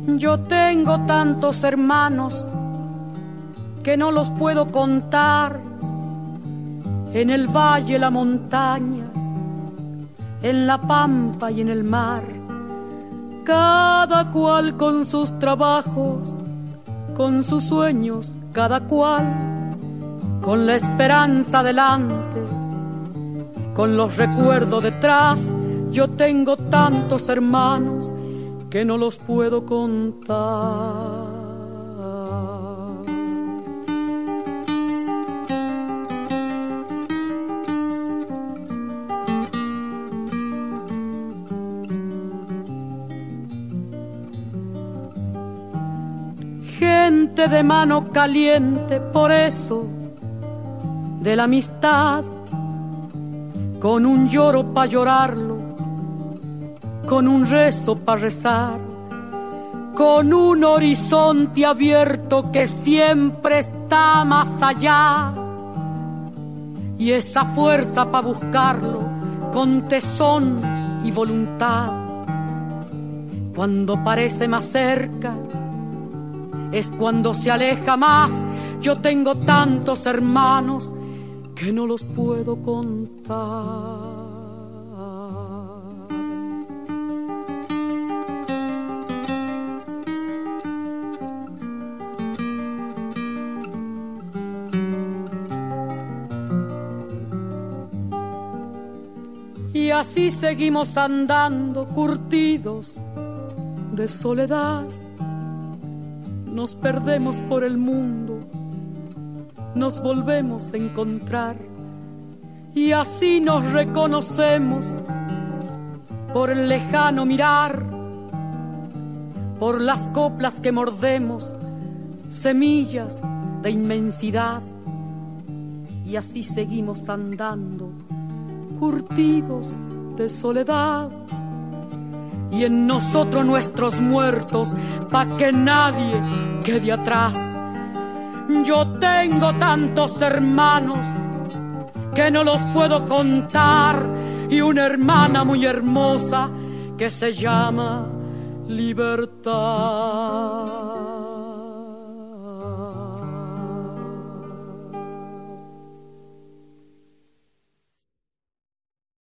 Yo tengo tantos hermanos que no los puedo contar, en el valle, la montaña, en la pampa y en el mar, cada cual con sus trabajos, con sus sueños, cada cual con la esperanza delante, con los recuerdos detrás. Yo tengo tantos hermanos que no los puedo contar. Gente de mano caliente, por eso, de la amistad, con un lloro pa' llorarlo, con un rezo pa' rezar, con un horizonte abierto que siempre está más allá, y esa fuerza pa' buscarlo con tesón y voluntad. Cuando parece más cerca es cuando se aleja más. Yo tengo tantos hermanos que no los puedo contar. Y así seguimos andando, curtidos de soledad. Nos perdemos por el mundo, nos volvemos a encontrar, y así nos reconocemos por el lejano mirar, por las coplas que mordemos, semillas de inmensidad. Y así seguimos andando, curtidos de soledad, y en nosotros nuestros muertos, pa' que nadie quede atrás. Yo tengo tantos hermanos que no los puedo contar, y una hermana muy hermosa que se llama Libertad.